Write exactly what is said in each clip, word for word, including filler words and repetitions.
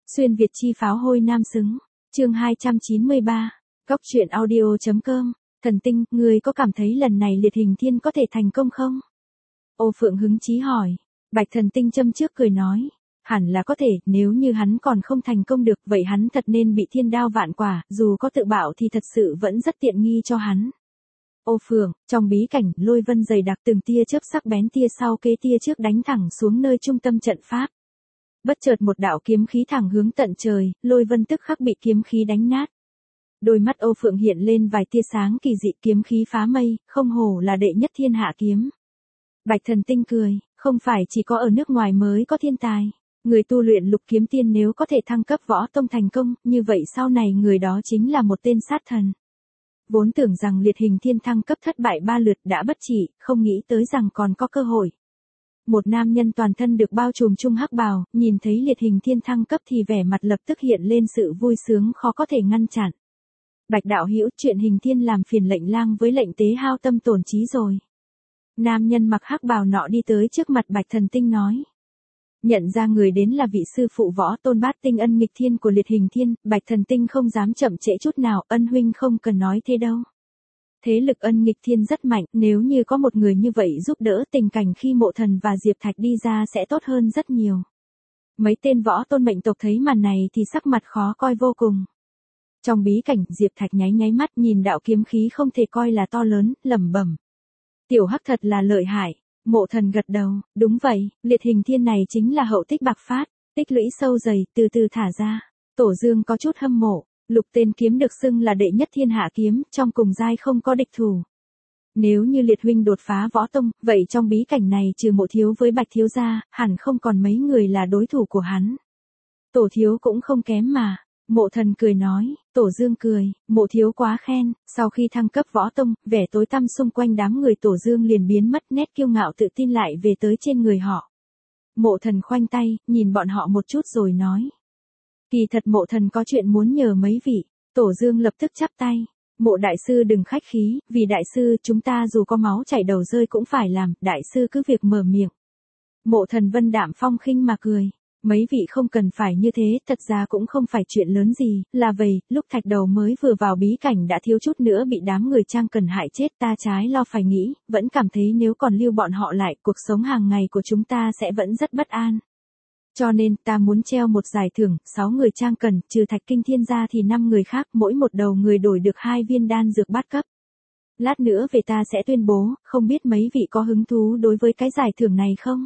Xuyên Việt chi pháo hôi nam xứng. Chương hai trăm chín mươi ba. Góc truyện audio chấm com. Thần tinh, người có cảm thấy lần này liệt hình thiên có thể thành công không? Ô Phượng hứng chí hỏi. Bạch thần tinh châm trước cười nói. Hẳn là có thể, nếu như hắn còn không thành công được, vậy hắn thật nên bị thiên đao vạn quả, dù có tự bạo thì thật sự vẫn rất tiện nghi cho hắn. Ô Phượng, trong bí cảnh, lôi vân dày đặc từng tia chớp sắc bén tia sau kế tia trước đánh thẳng xuống nơi trung tâm trận pháp. Bất chợt một đạo kiếm khí thẳng hướng tận trời, lôi vân tức khắc bị kiếm khí đánh nát. Đôi mắt Ô Phượng hiện lên vài tia sáng kỳ dị, kiếm khí phá mây, không hổ là đệ nhất thiên hạ kiếm. Bạch thần tinh cười, không phải chỉ có ở nước ngoài mới có thiên tài. Người tu luyện lục kiếm tiên nếu có thể thăng cấp võ tông thành công, như vậy sau này người đó chính là một tên sát thần. Vốn tưởng rằng liệt hình thiên thăng cấp thất bại ba lượt đã bất trị, không nghĩ tới rằng còn có cơ hội. Một nam nhân toàn thân được bao trùm chung hắc bào, nhìn thấy liệt hình thiên thăng cấp thì vẻ mặt lập tức hiện lên sự vui sướng khó có thể ngăn chặn. Bạch đạo hữu, chuyện hình thiên làm phiền lệnh lang với lệnh tế hao tâm tổn trí rồi. Nam nhân mặc hắc bào nọ đi tới trước mặt Bạch thần tinh nói. Nhận ra người đến là vị sư phụ võ tôn bát tinh ân nghịch thiên của liệt hình thiên, Bạch thần tinh không dám chậm trễ chút nào, ân huynh không cần nói thế đâu. Thế lực ân nghịch thiên rất mạnh, nếu như có một người như vậy giúp đỡ, tình cảnh khi Mộ Thần và Diệp Thạch đi ra sẽ tốt hơn rất nhiều. Mấy tên võ tôn mệnh tộc thấy màn này thì sắc mặt khó coi vô cùng. Trong bí cảnh, Diệp Thạch nháy nháy mắt nhìn đạo kiếm khí không thể coi là to lớn, lẩm bẩm. Tiểu Hắc thật là lợi hại. Mộ Thần gật đầu, đúng vậy, liệt hình thiên này chính là hậu tích bạc phát, tích lũy sâu dày, từ từ thả ra. Tổ Dương có chút hâm mộ. Lục tên kiếm được xưng là đệ nhất thiên hạ kiếm, trong cùng giai không có địch thủ. Nếu như liệt huynh đột phá võ tông, vậy trong bí cảnh này trừ Mộ thiếu với Bạch thiếu gia, hẳn không còn mấy người là đối thủ của hắn. Tổ thiếu cũng không kém mà. Mộ Thần cười nói, Tổ Dương cười, Mộ thiếu quá khen, sau khi thăng cấp võ tông, vẻ tối tăm xung quanh đám người Tổ Dương liền biến mất, nét kiêu ngạo tự tin lại về tới trên người họ. Mộ Thần khoanh tay, nhìn bọn họ một chút rồi nói. Kỳ thật Mộ Thần có chuyện muốn nhờ mấy vị. Tổ Dương lập tức chắp tay. Mộ đại sư đừng khách khí, vì đại sư chúng ta dù có máu chảy đầu rơi cũng phải làm, đại sư cứ việc mở miệng. Mộ Thần vân đạm phong khinh mà cười. Mấy vị không cần phải như thế, thật ra cũng không phải chuyện lớn gì, là vậy, lúc Thạch Đầu mới vừa vào bí cảnh đã thiếu chút nữa bị đám người Trang Cần hại chết, ta trái lo phải nghĩ, vẫn cảm thấy nếu còn lưu bọn họ lại, cuộc sống hàng ngày của chúng ta sẽ vẫn rất bất an. Cho nên ta muốn treo một giải thưởng, sáu người Trang Cần, trừ Thạch Kinh Thiên ra thì năm người khác, mỗi một đầu người đổi được hai viên đan dược bát cấp. Lát nữa về ta sẽ tuyên bố, không biết mấy vị có hứng thú đối với cái giải thưởng này không?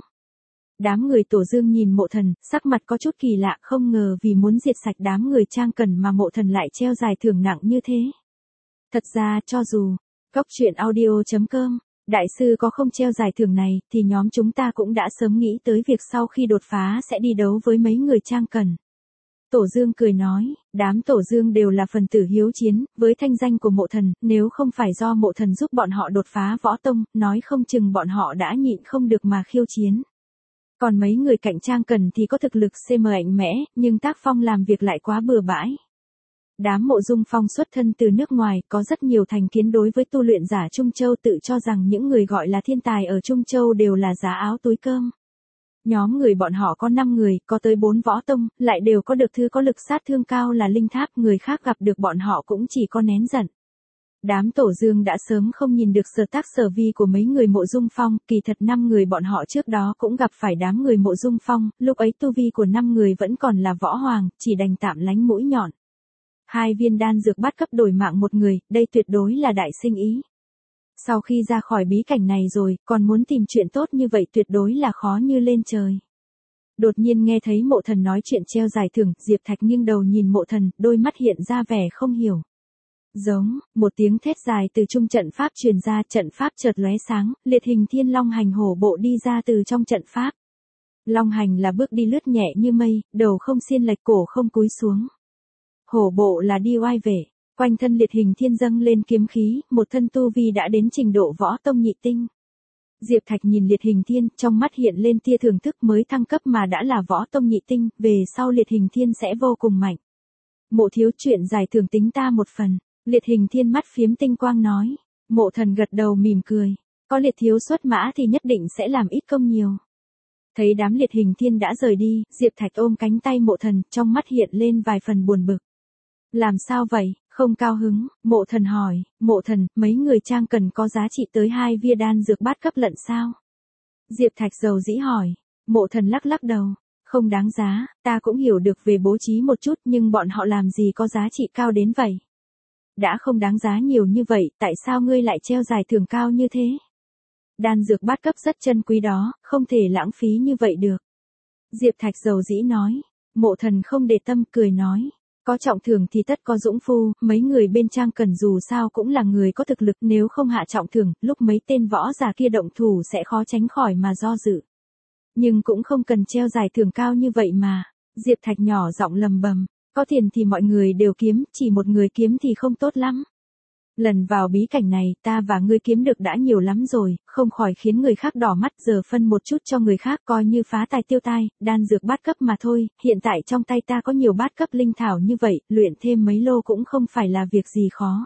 Đám người Tổ Dương nhìn Mộ Thần, sắc mặt có chút kỳ lạ, không ngờ vì muốn diệt sạch đám người Trang Cần mà Mộ Thần lại treo giải thưởng nặng như thế. Thật ra, cho dù, góc truyện audio chấm com, đại sư có không treo giải thưởng này, thì nhóm chúng ta cũng đã sớm nghĩ tới việc sau khi đột phá sẽ đi đấu với mấy người Trang Cần. Tổ Dương cười nói, đám Tổ Dương đều là phần tử hiếu chiến, với thanh danh của Mộ Thần, nếu không phải do Mộ Thần giúp bọn họ đột phá võ tông, nói không chừng bọn họ đã nhịn không được mà khiêu chiến. Còn mấy người cạnh Trang Cần thì có thực lực xê em mạnh mẽ, nhưng tác phong làm việc lại quá bừa bãi. Đám Mộ Dung Phong xuất thân từ nước ngoài, có rất nhiều thành kiến đối với tu luyện giả Trung Châu, tự cho rằng những người gọi là thiên tài ở Trung Châu đều là giá áo túi cơm. Nhóm người bọn họ có năm người, có tới bốn võ tông, lại đều có được thứ có lực sát thương cao là linh tháp, người khác gặp được bọn họ cũng chỉ có nén giận. Đám Tổ Dương đã sớm không nhìn được sở tác sở vi của mấy người Mộ Dung Phong, kỳ thật năm người bọn họ trước đó cũng gặp phải đám người Mộ Dung Phong, lúc ấy tu vi của năm người vẫn còn là võ hoàng, chỉ đành tạm lánh mũi nhọn. Hai viên đan dược bát cấp đổi mạng một người, đây tuyệt đối là đại sinh ý. Sau khi ra khỏi bí cảnh này rồi, còn muốn tìm chuyện tốt như vậy tuyệt đối là khó như lên trời. Đột nhiên nghe thấy Mộ Thần nói chuyện treo giải thưởng, Diệp Thạch nghiêng đầu nhìn Mộ Thần, đôi mắt hiện ra vẻ không hiểu. Giống, một tiếng thét dài từ trung trận pháp truyền ra, trận pháp chợt lóe sáng, liệt hình thiên long hành hổ bộ đi ra từ trong trận pháp. Long hành là bước đi lướt nhẹ như mây, đầu không xiên lệch, cổ không cúi xuống. Hổ bộ là đi oai vệ, quanh thân liệt hình thiên dâng lên kiếm khí, một thân tu vi đã đến trình độ võ tông nhị tinh. Diệp Thạch nhìn liệt hình thiên, trong mắt hiện lên tia thưởng thức, mới thăng cấp mà đã là võ tông nhị tinh, về sau liệt hình thiên sẽ vô cùng mạnh. Mộ thiếu, chuyện giải thưởng tính ta một phần. Liệt hình thiên mắt phiếm tinh quang nói. Mộ Thần gật đầu mỉm cười. Có liệt thiếu xuất mã thì nhất định sẽ làm ít công nhiều. Thấy đám liệt hình thiên đã rời đi, Diệp Thạch ôm cánh tay Mộ Thần, trong mắt hiện lên vài phần buồn bực. Làm sao vậy, không cao hứng, Mộ Thần hỏi, Mộ Thần, mấy người trang cần có giá trị tới hai viên đan dược bát cấp lận sao? Diệp Thạch dầu dĩ hỏi, Mộ Thần lắc lắc đầu, không đáng giá, ta cũng hiểu được về bố trí một chút nhưng bọn họ làm gì có giá trị cao đến vậy. Đã không đáng giá nhiều như vậy, tại sao ngươi lại treo giải thưởng cao như thế? Đan dược bát cấp rất chân quý đó, không thể lãng phí như vậy được. Diệp Thạch dầu dĩ nói, Mộ Thần không để tâm cười nói, có trọng thưởng thì tất có dũng phu, mấy người bên trang cần dù sao cũng là người có thực lực, nếu không hạ trọng thưởng, lúc mấy tên võ giả kia động thủ sẽ khó tránh khỏi mà do dự. Nhưng cũng không cần treo giải thưởng cao như vậy mà. Diệp Thạch nhỏ giọng lầm bầm, có tiền thì mọi người đều kiếm, chỉ một người kiếm thì không tốt lắm. Lần vào bí cảnh này, ta và ngươi kiếm được đã nhiều lắm rồi, không khỏi khiến người khác đỏ mắt, giờ phân một chút cho người khác coi như phá tài tiêu tai, đan dược bát cấp mà thôi, hiện tại trong tay ta có nhiều bát cấp linh thảo như vậy, luyện thêm mấy lô cũng không phải là việc gì khó.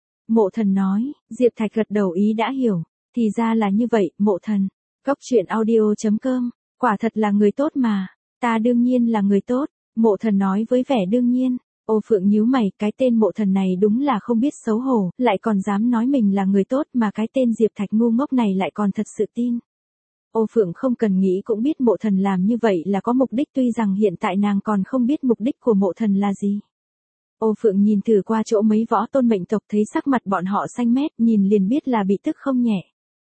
Mộ Thần nói, Diệp Thạch gật đầu ý đã hiểu, thì ra là như vậy, Mộ Thần. Cốc truyện audio chấm com, quả thật là người tốt mà, ta đương nhiên là người tốt, Mộ Thần nói với vẻ đương nhiên. Ô Phượng nhíu mày, cái tên Mộ Thần này đúng là không biết xấu hổ, lại còn dám nói mình là người tốt mà cái tên Diệp Thạch ngu ngốc này lại còn thật sự tin. Ô Phượng không cần nghĩ cũng biết Mộ Thần làm như vậy là có mục đích, tuy rằng hiện tại nàng còn không biết mục đích của Mộ Thần là gì. Ô Phượng nhìn thử qua chỗ mấy võ tôn mệnh tộc, thấy sắc mặt bọn họ xanh mét, nhìn liền biết là bị tức không nhẹ.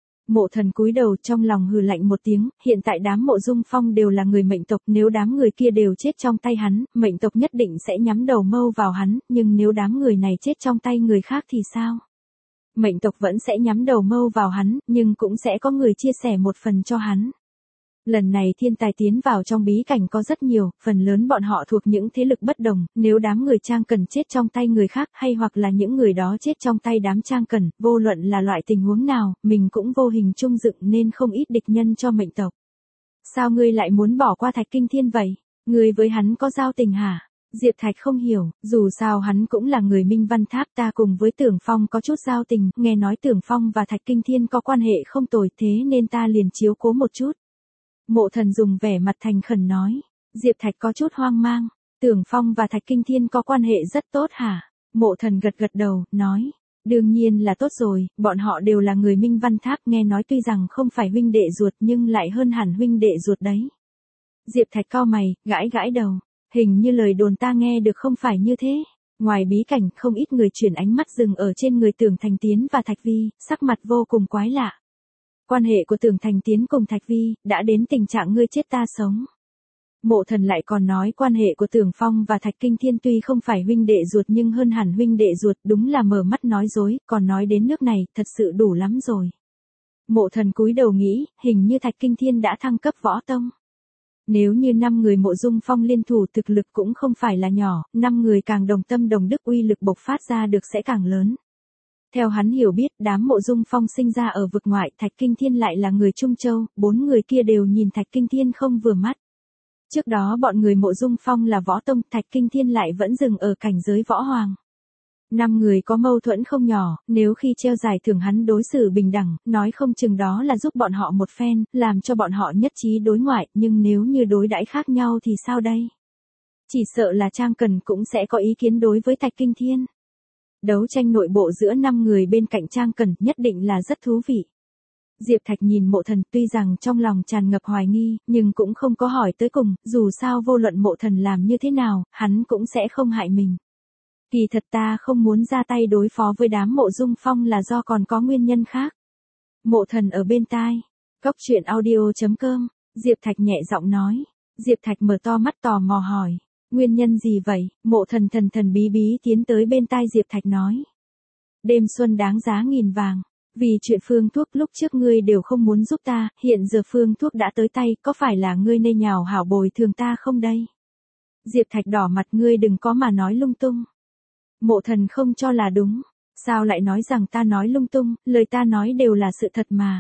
Mộ Thần cúi đầu trong lòng hừ lạnh một tiếng, hiện tại đám Mộ Dung Phong đều là người mệnh tộc, nếu đám người kia đều chết trong tay hắn, mệnh tộc nhất định sẽ nhắm đầu mâu vào hắn, nhưng nếu đám người này chết trong tay người khác thì sao? Mệnh tộc vẫn sẽ nhắm đầu mâu vào hắn, nhưng cũng sẽ có người chia sẻ một phần cho hắn. Lần này thiên tài tiến vào trong bí cảnh có rất nhiều, phần lớn bọn họ thuộc những thế lực bất đồng, nếu đám người trang cần chết trong tay người khác hay hoặc là những người đó chết trong tay đám trang cần, vô luận là loại tình huống nào, mình cũng vô hình chung dựng nên không ít địch nhân cho mệnh tộc. Sao ngươi lại muốn bỏ qua Thạch Kinh Thiên vậy? Ngươi với hắn có giao tình hả? Diệp Thạch không hiểu, dù sao hắn cũng là người Minh Văn Tháp, ta cùng với Tưởng Phong có chút giao tình, nghe nói Tưởng Phong và Thạch Kinh Thiên có quan hệ không tồi, thế nên ta liền chiếu cố một chút. Mộ Thần dùng vẻ mặt thành khẩn nói. Diệp Thạch có chút hoang mang. Tưởng Phong và Thạch Kinh Thiên có quan hệ rất tốt hả? Mộ Thần gật gật đầu, nói. Đương nhiên là tốt rồi, bọn họ đều là người Minh Văn Tháp, nghe nói tuy rằng không phải huynh đệ ruột nhưng lại hơn hẳn huynh đệ ruột đấy. Diệp Thạch cau mày, gãi gãi đầu. Hình như lời đồn ta nghe được không phải như thế. Ngoài bí cảnh, không ít người chuyển ánh mắt dừng ở trên người Tưởng Thành Tiến và Thạch Vi, sắc mặt vô cùng quái lạ. Quan hệ của Tưởng Thành Tiến cùng Thạch Vi, đã đến tình trạng ngươi chết ta sống. Mộ Thần lại còn nói quan hệ của Tưởng Phong và Thạch Kinh Thiên tuy không phải huynh đệ ruột nhưng hơn hẳn huynh đệ ruột, đúng là mở mắt nói dối, còn nói đến nước này, thật sự đủ lắm rồi. Mộ Thần cúi đầu nghĩ, hình như Thạch Kinh Thiên đã thăng cấp võ tông. Nếu như năm người Mộ Dung Phong liên thủ thực lực cũng không phải là nhỏ, năm người càng đồng tâm đồng đức uy lực bộc phát ra được sẽ càng lớn. Theo hắn hiểu biết, đám Mộ Dung Phong sinh ra ở vực ngoại, Thạch Kinh Thiên lại là người Trung Châu, bốn người kia đều nhìn Thạch Kinh Thiên không vừa mắt. Trước đó bọn người Mộ Dung Phong là võ tông, Thạch Kinh Thiên lại vẫn dừng ở cảnh giới võ hoàng. Năm người có mâu thuẫn không nhỏ, nếu khi treo giải thưởng hắn đối xử bình đẳng, nói không chừng đó là giúp bọn họ một phen, làm cho bọn họ nhất trí đối ngoại, nhưng nếu như đối đãi khác nhau thì sao đây? Chỉ sợ là Trang Cần cũng sẽ có ý kiến đối với Thạch Kinh Thiên. Đấu tranh nội bộ giữa năm người bên cạnh Trang Cần nhất định là rất thú vị. Diệp Thạch nhìn Mộ Thần, tuy rằng trong lòng tràn ngập hoài nghi, nhưng cũng không có hỏi tới cùng, dù sao vô luận Mộ Thần làm như thế nào, hắn cũng sẽ không hại mình. Kỳ thật ta không muốn ra tay đối phó với đám Mộ Dung Phong là do còn có nguyên nhân khác. Mộ Thần ở bên tai. Cốc truyện audio chấm com, Diệp Thạch nhẹ giọng nói. Diệp Thạch mở to mắt tò mò hỏi. Nguyên nhân gì vậy? Mộ Thần thần thần bí bí tiến tới bên tai Diệp Thạch nói. Đêm xuân đáng giá nghìn vàng. Vì chuyện phương thuốc lúc trước ngươi đều không muốn giúp ta, hiện giờ phương thuốc đã tới tay, có phải là ngươi nên nhào hảo bồi thường ta không đây? Diệp Thạch đỏ mặt, ngươi đừng có mà nói lung tung. Mộ Thần không cho là đúng. Sao lại nói rằng ta nói lung tung, lời ta nói đều là sự thật mà.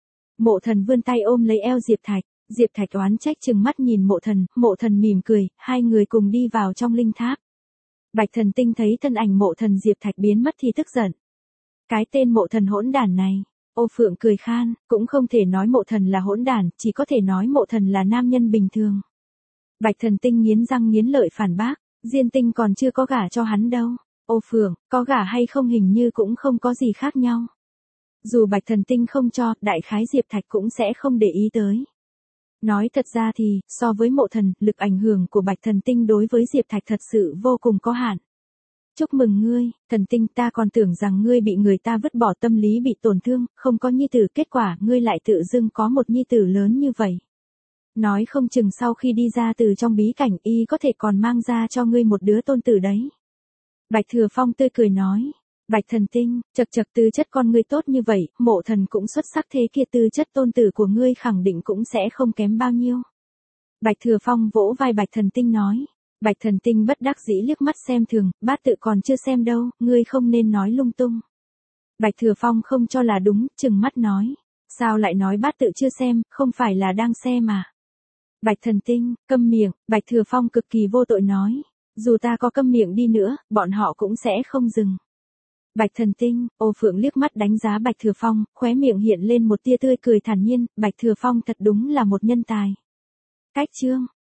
Mộ Thần vươn tay ôm lấy eo Diệp Thạch. Diệp Thạch oán trách trừng mắt nhìn Mộ Thần, Mộ Thần mỉm cười, hai người cùng đi vào trong linh tháp. Bạch Thần Tinh thấy thân ảnh Mộ Thần Diệp Thạch biến mất thì tức giận. Cái tên Mộ Thần hỗn đản này, Ô Phượng cười khan, cũng không thể nói Mộ Thần là hỗn đản, chỉ có thể nói Mộ Thần là nam nhân bình thường. Bạch Thần Tinh nghiến răng nghiến lợi phản bác, Diên Tinh còn chưa có gả cho hắn đâu. Ô Phượng, có gả hay không hình như cũng không có gì khác nhau. Dù Bạch Thần Tinh không cho, đại khái Diệp Thạch cũng sẽ không để ý tới. Nói thật ra thì, so với Mộ Thần, lực ảnh hưởng của Bạch Thần Tinh đối với Diệp Thạch thật sự vô cùng có hạn. Chúc mừng ngươi, Thần Tinh, ta còn tưởng rằng ngươi bị người ta vứt bỏ, tâm lý bị tổn thương, không có nhi tử, kết quả ngươi lại tự dưng có một nhi tử lớn như vậy. Nói không chừng sau khi đi ra từ trong bí cảnh y có thể còn mang ra cho ngươi một đứa tôn tử đấy. Bạch Thừa Phong tươi cười nói. Bạch Thần Tinh, chật chật, tư chất con ngươi tốt như vậy, Mộ Thần cũng xuất sắc thế kia, tư chất tôn tử của ngươi khẳng định cũng sẽ không kém bao nhiêu. Bạch Thừa Phong vỗ vai Bạch Thần Tinh nói. Bạch Thần Tinh bất đắc dĩ liếc mắt xem thường, bát tự còn chưa xem đâu, ngươi không nên nói lung tung. Bạch Thừa Phong không cho là đúng, chừng mắt nói. Sao lại nói bát tự chưa xem, không phải là đang xem mà. Bạch Thần Tinh, câm miệng, Bạch Thừa Phong cực kỳ vô tội nói. Dù ta có câm miệng đi nữa, bọn họ cũng sẽ không dừng. Bạch Thần Tinh, Ô Phượng liếc mắt đánh giá Bạch Thừa Phong, khóe miệng hiện lên một tia tươi cười thản nhiên, Bạch Thừa Phong thật đúng là một nhân tài. Cách chương